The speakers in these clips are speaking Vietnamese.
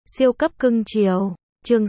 Siêu cấp cưng chiều. Chương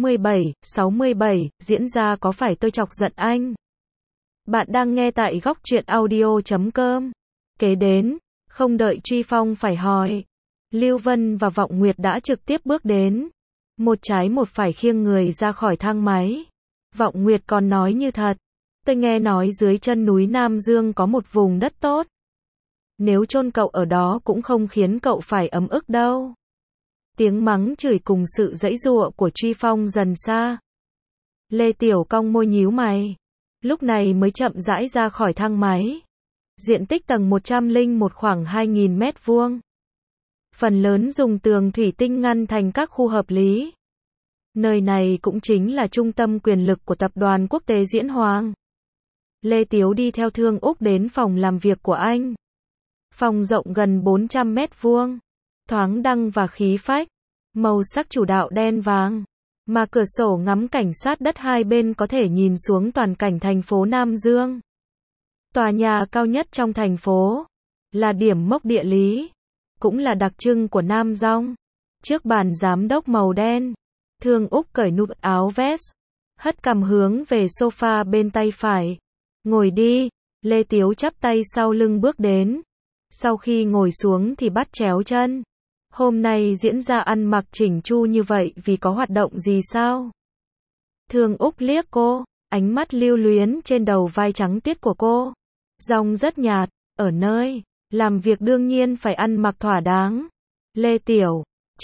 67, diễn ra có phải tôi chọc giận anh? Bạn đang nghe tại góc truyện audio.com. Kế đến, không đợi Truy Phong phải hỏi, Lưu Vân và Vọng Nguyệt đã trực tiếp bước đến. Một trái một phải khiêng người ra khỏi thang máy. Vọng Nguyệt còn nói như thật. Tôi nghe nói dưới chân núi Nam Dương có một vùng đất tốt. Nếu chôn cậu ở đó cũng không khiến cậu phải ấm ức đâu. Tiếng mắng chửi cùng sự giãy giụa của Truy Phong dần xa. Lê Tiểu cong môi nhíu mày. Lúc này mới chậm rãi ra khỏi thang máy. Diện tích tầng 101 khoảng 2.000 mét vuông. Phần lớn dùng tường thủy tinh ngăn thành các khu hợp lý. Nơi này cũng chính là trung tâm quyền lực của tập đoàn quốc tế Diễn Hoàng. Lê Tiếu đi theo Thương Úc đến phòng làm việc của anh. Phòng rộng gần 400 mét vuông. Thoáng đăng và khí phách. Màu sắc chủ đạo đen vàng. Mà cửa sổ ngắm cảnh sát đất hai bên có thể nhìn xuống toàn cảnh thành phố Nam Dương. Tòa nhà cao nhất trong thành phố. Là điểm mốc địa lý. Cũng là đặc trưng của Nam Dong. Trước bàn giám đốc màu đen. Thương Úc cởi nút áo vest. Hất cằm hướng về sofa bên tay phải. Ngồi đi. Lê Tiếu chắp tay sau lưng bước đến. Sau khi ngồi xuống thì bắt chéo chân. Hôm nay diễn ra ăn mặc chỉnh chu như vậy vì có hoạt động gì sao? Thương Úc liếc cô, ánh mắt lưu luyến trên đầu vai trắng tuyết của cô. Giọng rất nhạt, ở nơi làm việc đương nhiên phải ăn mặc thỏa đáng. Lê Tiểu,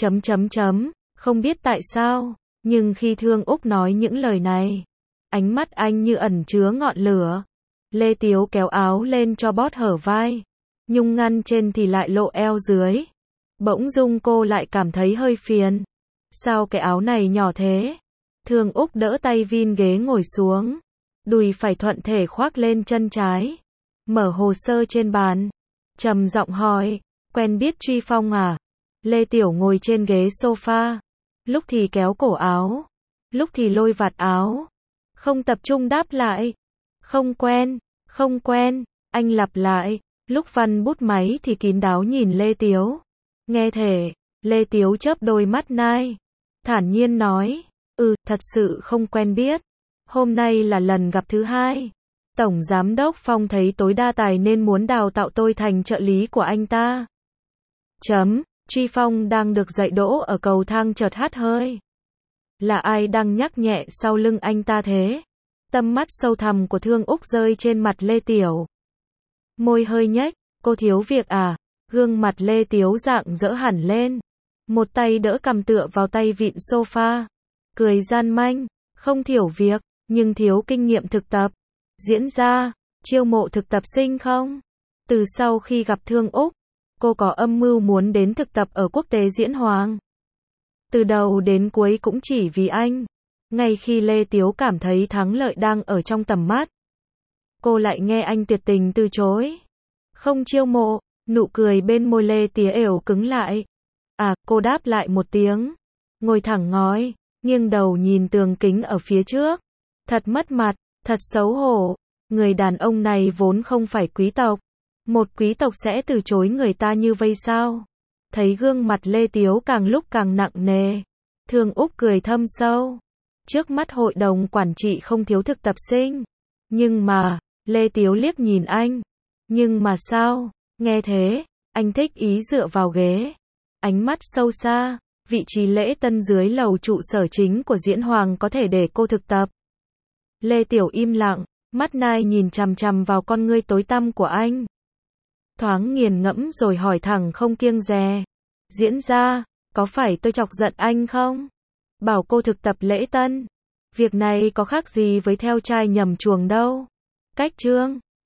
không biết tại sao, nhưng khi Thương Úc nói những lời này, ánh mắt anh như ẩn chứa ngọn lửa. Lê Tiếu kéo áo lên cho bót hở vai, nhung ngăn trên thì lại lộ eo dưới. Bỗng dưng cô lại cảm thấy hơi phiền. Sao cái áo này nhỏ thế? Thương Úc đỡ tay vin ghế ngồi xuống. Đùi phải thuận thể khoác lên chân trái. Mở hồ sơ trên bàn. Trầm giọng hỏi, quen biết Truy Phong à? Lê Tiểu ngồi trên ghế sofa. Lúc thì kéo cổ áo. Lúc thì lôi vạt áo. Không tập trung đáp lại. Không quen, anh lặp lại. Lúc văn bút máy thì kín đáo nhìn Lê Tiếu. Nghe thể, Lê Tiếu chớp đôi mắt nai. Thản nhiên nói, thật sự không quen biết. Hôm nay là lần gặp thứ hai. Tổng Giám đốc Phong thấy tối đa tài nên muốn đào tạo tôi thành trợ lý của anh ta. Truy Phong đang được dạy đỗ ở cầu thang chợt hắt hơi. Là ai đang nhắc nhẹ sau lưng anh ta thế? Tâm mắt sâu thẳm của Thương Úc rơi trên mặt Lê Tiểu. Môi hơi nhếch, cô thiếu việc à? Gương mặt Lê Tiếu rạng rỡ hẳn lên. Một tay đỡ cằm tựa vào tay vịn sofa. Cười gian manh, không thiểu việc, nhưng thiếu kinh nghiệm thực tập. Diễn ra, chiêu mộ thực tập sinh không? Từ sau khi gặp Thương Úc, cô có âm mưu muốn đến thực tập ở quốc tế Diễn Hoàng. Từ đầu đến cuối cũng chỉ vì anh. Ngay khi Lê Tiếu cảm thấy thắng lợi đang ở trong tầm mắt, cô lại nghe anh tuyệt tình từ chối. Không chiêu mộ. Nụ cười bên môi Lê Tiếu cứng lại. Cô đáp lại một tiếng. Ngồi thẳng ngói, nghiêng đầu nhìn tường kính ở phía trước. Thật mất mặt, thật xấu hổ. Người đàn ông này vốn không phải quý tộc. Một quý tộc sẽ từ chối người ta như vây sao? Thấy gương mặt Lê Tiếu càng lúc càng nặng nề. Thương Úc cười thâm sâu. Trước mắt hội đồng quản trị không thiếu thực tập sinh. Nhưng mà, Lê Tiếu liếc nhìn anh. Nhưng mà sao? Nghe thế, anh thích ý dựa vào ghế. Ánh mắt sâu xa, vị trí lễ tân dưới lầu trụ sở chính của Diễn Hoàng có thể để cô thực tập. Lê Tiểu im lặng, mắt nai nhìn chằm chằm vào con ngươi tối tăm của anh. Thoáng nghiền ngẫm rồi hỏi thẳng không kiêng dè. Diễn ra, có phải tôi chọc giận anh không? Bảo cô thực tập lễ tân. Việc này có khác gì với theo trai nhầm chuồng đâu. Cách chương